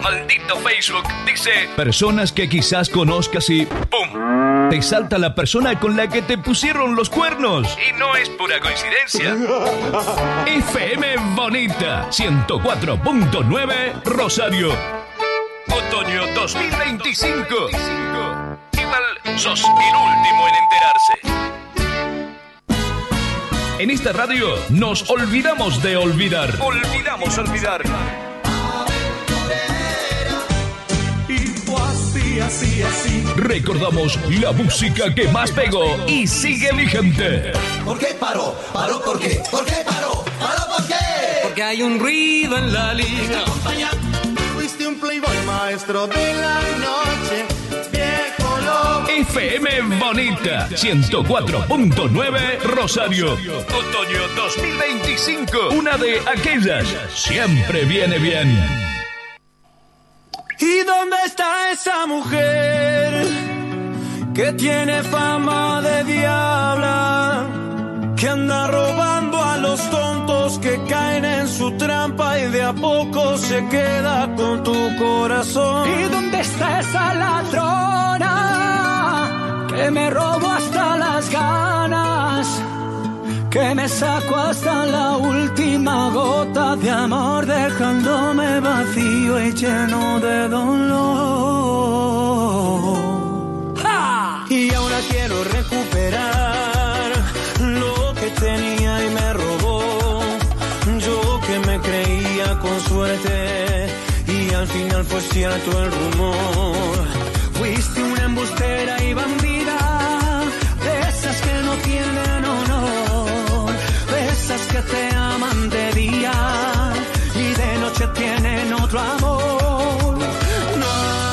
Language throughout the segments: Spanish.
maldito Facebook dice personas que quizás conozcas y ¡pum! Te salta la persona con la que te pusieron los cuernos. Y no es pura coincidencia. FM Bonita 104.9 Rosario. Otoño 2025. Igual sos el último en enterarse. En esta radio nos olvidamos de olvidar. Olvidamos olvidar. Así. Recordamos la música que más pegó y sigue vigente. ¿Por qué paró? ¿Paró por qué? ¿Por qué paró? ¿Paró por qué? Porque hay un ruido en la lista. Fuiste un playboy maestro de la noche, viejo lobo. FM Bonita 104.9 Rosario. Otoño 2025. Una de aquellas. Siempre viene bien. ¿Y dónde está esa mujer que tiene fama de diabla, que anda robando a los tontos que caen en su trampa y de a poco se queda con tu corazón? ¿Y dónde está esa ladrona que me robó hasta las ganas, que me sacó hasta la última gota de amor, dejándome vacío y lleno de dolor? ¡Ja! Y ahora quiero recuperar lo que tenía y me robó. Yo que me creía con suerte y al final fue cierto el rumor. Fuiste una embustera y bandida, de esas que no tienen honor, de esas que te aman de día y de noche tienen otro amor. No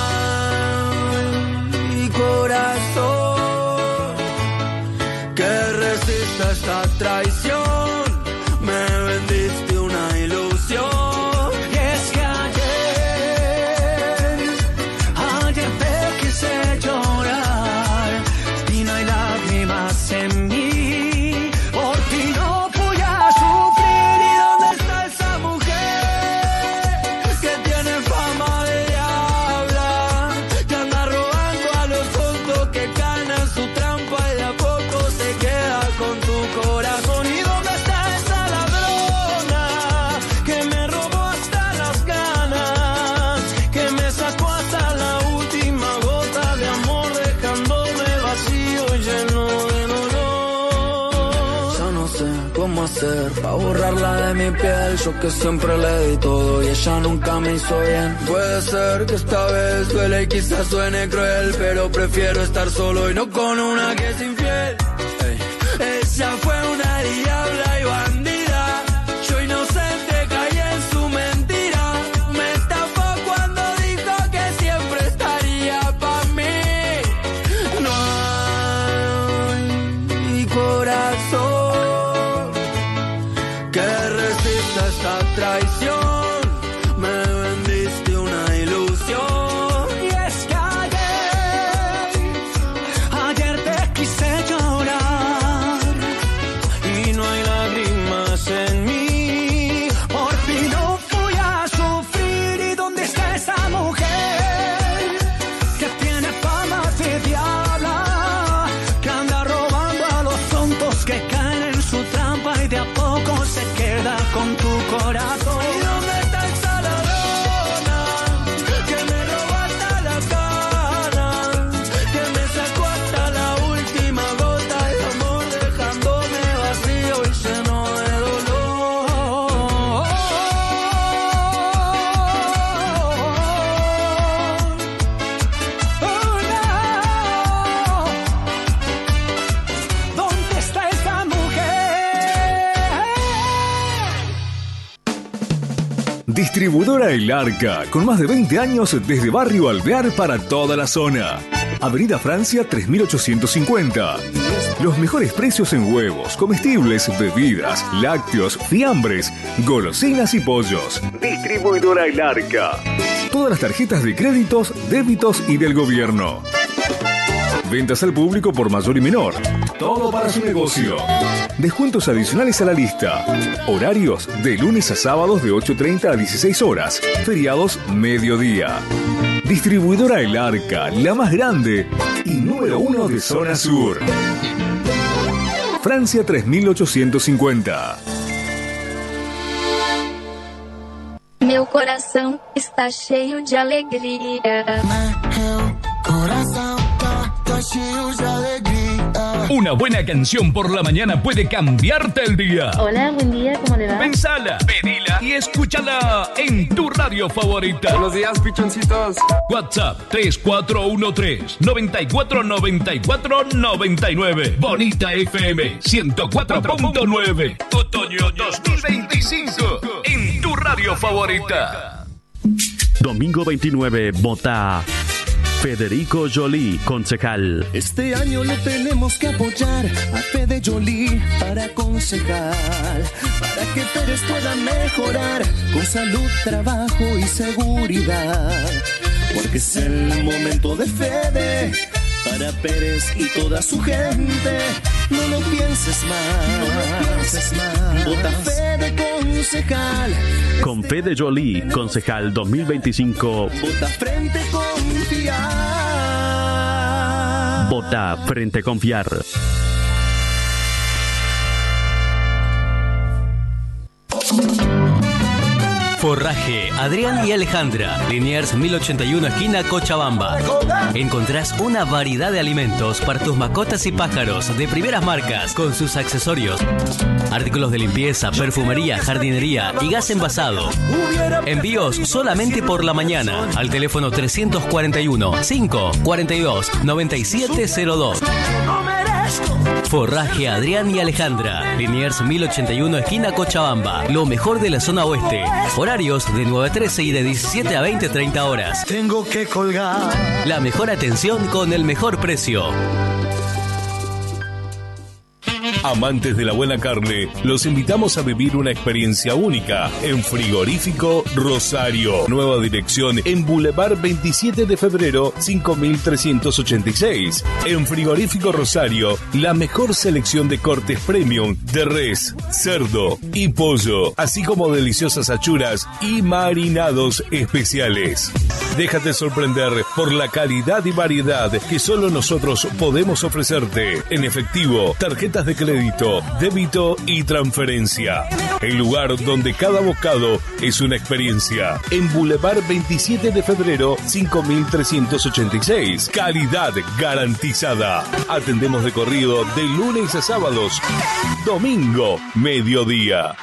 hay corazón que resista esta traición, me vendiste una ilusión. Y es que ayer te quise llorar y no hay lágrimas en mí. Para borrarla de mi piel, yo que siempre le di todo y ella nunca me hizo bien. Puede ser que esta vez duele y quizás suene cruel, pero prefiero estar solo y no con una que es infiel. Ella fue una diabla y bandida, yo inocente caí en su mentira. Me estafó cuando dijo que siempre estaría pa' mí. No hay corazón esta traición, me vendiste una ilusión. Y es que ayer te quise llorar y no hay lágrimas en mí. Por ti no fui a sufrir. ¿Y dónde está esa mujer que tiene fama de diabla, que anda robando a los tontos que caen en su trampa y de a poco se queda con tu corazón? ¿Y dónde está esa ladrona que me robó hasta las ganas, que me sacó hasta la última gota de amor, dejándome vacío y lleno de dolor? Oh, no. ¿Dónde está esa mujer? Distribuidora El Arca, con más de 20 años desde Barrio Alvear para toda la zona. Avenida Francia 3850. Los mejores precios en huevos, comestibles, bebidas, lácteos, fiambres, golosinas y pollos. Distribuidora El Arca. Todas las tarjetas de créditos, débitos y del gobierno. Ventas al público por mayor y menor. todo para su negocio. Descuentos adicionales a la lista. Horarios de lunes a sábados de 8:30 a 16 horas. Feriados mediodía. Distribuidora El Arca, la más grande y número 1 de zona sur. Francia 3850. Meu coração está cheio de alegria. Una buena canción por la mañana puede cambiarte el día. Hola, buen día, ¿cómo le va? Pensala, pedila y escúchala en tu radio favorita. Buenos días, pichoncitos. WhatsApp 3413-949499. Bonita FM 104.9. Otoño 2025. En tu radio favorita. Domingo 29, vota Federico Joly, concejal. Este año le tenemos que apoyar a Fede Joly para concejal, para que Pérez pueda mejorar con salud, trabajo y seguridad. Porque es el momento de Fede para Pérez y toda su gente. No lo pienses más. Vota Fede concejal. Con Fede Joly, concejal 2025. Vota Frente Confiar. Vota Frente Confiar. Forraje Adrián y Alejandra, Liniers 1081 esquina Cochabamba. Encontrás una variedad de alimentos para tus mascotas y pájaros de primeras marcas con sus accesorios, artículos de limpieza, perfumería, jardinería y gas envasado. Envíos solamente por la mañana al teléfono 341 542 9702. Forraje Adrián y Alejandra, Liniers 1081 esquina Cochabamba. Lo mejor de la zona oeste. Horarios de 9 a 13 y de 17 a 20-30 horas. Tengo que colgar. La mejor atención con el mejor precio. Amantes de la buena carne, los invitamos a vivir una experiencia única en Frigorífico Rosario. Nueva dirección en Boulevard 27 de febrero 5386. En Frigorífico Rosario, la mejor selección de cortes premium de res, cerdo y pollo, así como deliciosas achuras y marinados especiales. Déjate sorprender por la calidad y variedad que solo nosotros podemos ofrecerte en efectivo, tarjetas de crédito, débito y transferencia. El lugar donde cada bocado es una experiencia. En Boulevard 27 de febrero 5386. Calidad garantizada. Atendemos de corrido de lunes a sábados. Domingo, mediodía.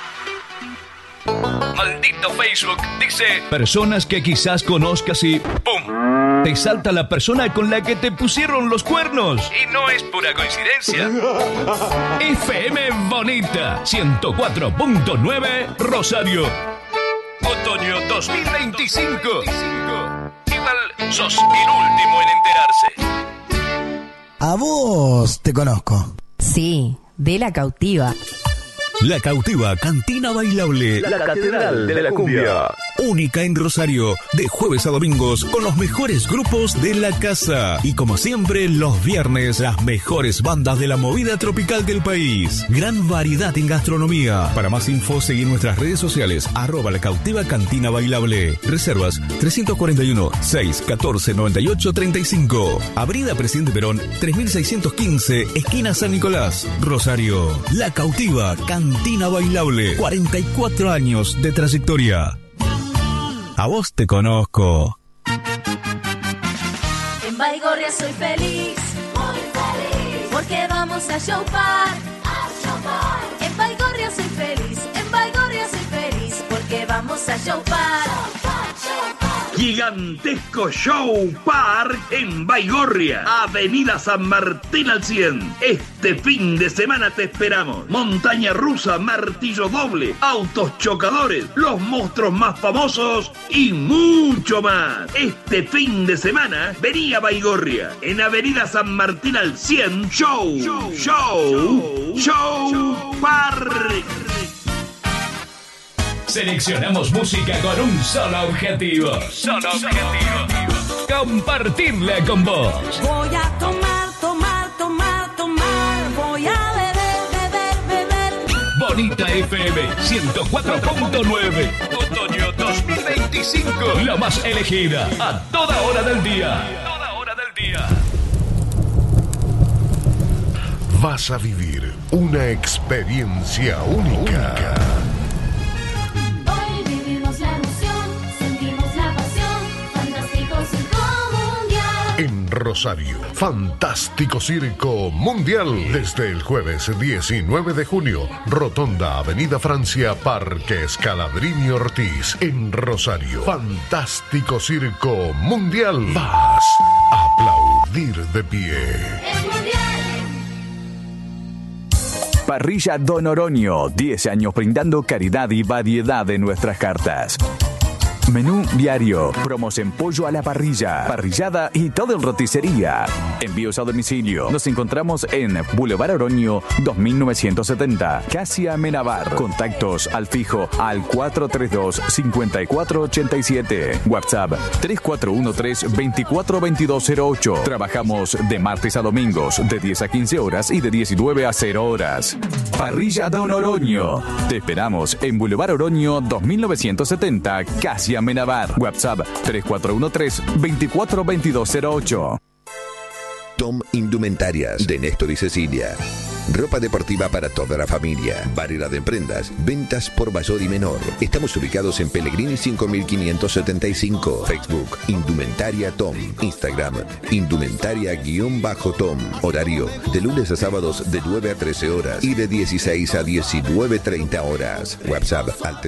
Maldito Facebook dice: personas que quizás conozcas y ¡pum! Te salta la persona con la que te pusieron los cuernos. Y no es pura coincidencia. FM Bonita 104.9 Rosario. Otoño 2025. Igual sos el último en enterarse. A vos te conozco. Sí, de La Cautiva. La Cautiva, cantina bailable. La Catedral de la Cumbia. Única en Rosario, de jueves a domingos, con los mejores grupos de la casa. Y como siempre, los viernes, las mejores bandas de la movida tropical del país. Gran variedad en gastronomía. Para más info, seguí nuestras redes sociales, @La Cautiva Cantina Bailable. Reservas 342-614-9835. Avenida Presidente Perón, 3615, esquina San Nicolás, Rosario. La Cautiva Cantina Bailable. 44 años de trayectoria. A vos te conozco. En Baigorria soy feliz, muy feliz, porque vamos a showpar, En Baigorria soy feliz, en Baigorria soy feliz, porque vamos a showpar. Gigantesco Show Park en Baigorria, Avenida San Martín al 100. Este fin de semana te esperamos. Montaña rusa, martillo doble, autos chocadores, los monstruos más famosos y mucho más. Este fin de semana vení a Baigorria, en Avenida San Martín al 100. Show Park. Seleccionamos música con un solo objetivo. Compartirla con vos. Voy a tomar. Voy Bonita FM 104.9. Otoño 2025. La más elegida a toda hora del día. Vas a vivir una experiencia única. Hoy vivimos la emoción, sentimos la pasión, Fantástico Circo Mundial. En Rosario, Fantástico Circo Mundial. Desde el jueves 19 de junio, Rotonda Avenida Francia, Parque Scalabrini Ortiz. En Rosario, Fantástico Circo Mundial. Vas a aplaudir de pie. Es mundial. Parrilla Don Oroño, 10 años brindando calidad y variedad de nuestras cartas. Menú diario, promos en pollo a la parrilla, parrillada y todo en roticería. Envíos a domicilio. Nos encontramos en Boulevard Oroño 2970, casi Amenabar. Contactos al fijo al 432-5487. WhatsApp 3413-242208. Trabajamos de martes a domingos de 10 a 15 horas y de 19 a 0 horas. Parrilla Don Oroño. Te esperamos en Boulevard Oroño 2970, casi Amenabar. WhatsApp 3413-242208. Tom Indumentarias de Néstor y Cecilia. Ropa deportiva para toda la familia. Variedad de prendas. Ventas por mayor y menor. Estamos ubicados en Pellegrini 5575. Facebook Indumentaria Tom. Instagram Indumentaria_Tom. Horario de lunes a sábados de 9 a 13 horas y de 16 a 19:30 horas. WhatsApp al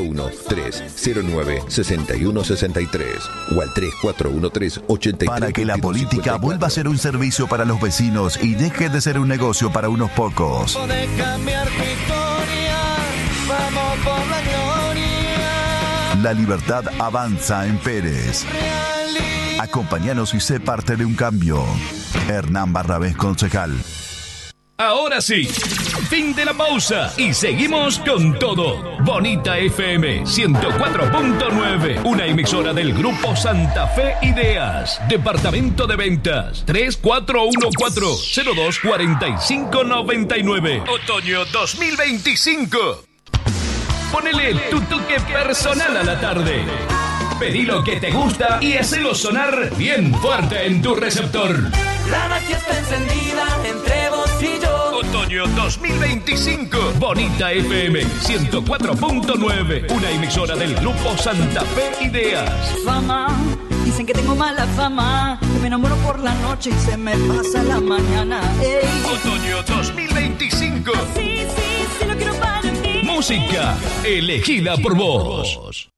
341-309-6163 o al 3413-83. Para que la política vuelva a ser un servicio para los vecinos y deje de ser un negocio para unos pocos. De cambiar tu historia, vamos por la gloria. La libertad avanza en Pérez. Acompáñanos y sé parte de un cambio. Hernán Barrabés, concejal. Ahora sí, fin de la pausa y seguimos con todo. Bonita FM 104.9, una emisora del Grupo Santa Fe Ideas. Departamento de Ventas 3414-024599. Otoño 2025. Ponele tu toque personal a la tarde. Pedí lo que te gusta y hacelo sonar bien fuerte en tu receptor. La magia está encendida entre vos y yo. Otoño 2025. Bonita FM 104.9. Una emisora del Grupo Santa Fe Ideas. Fama, dicen que tengo mala fama. Que me enamoro por la noche y se me pasa la mañana. Ey. Otoño 2025. Sí, lo quiero para mí. Música elegida por vos.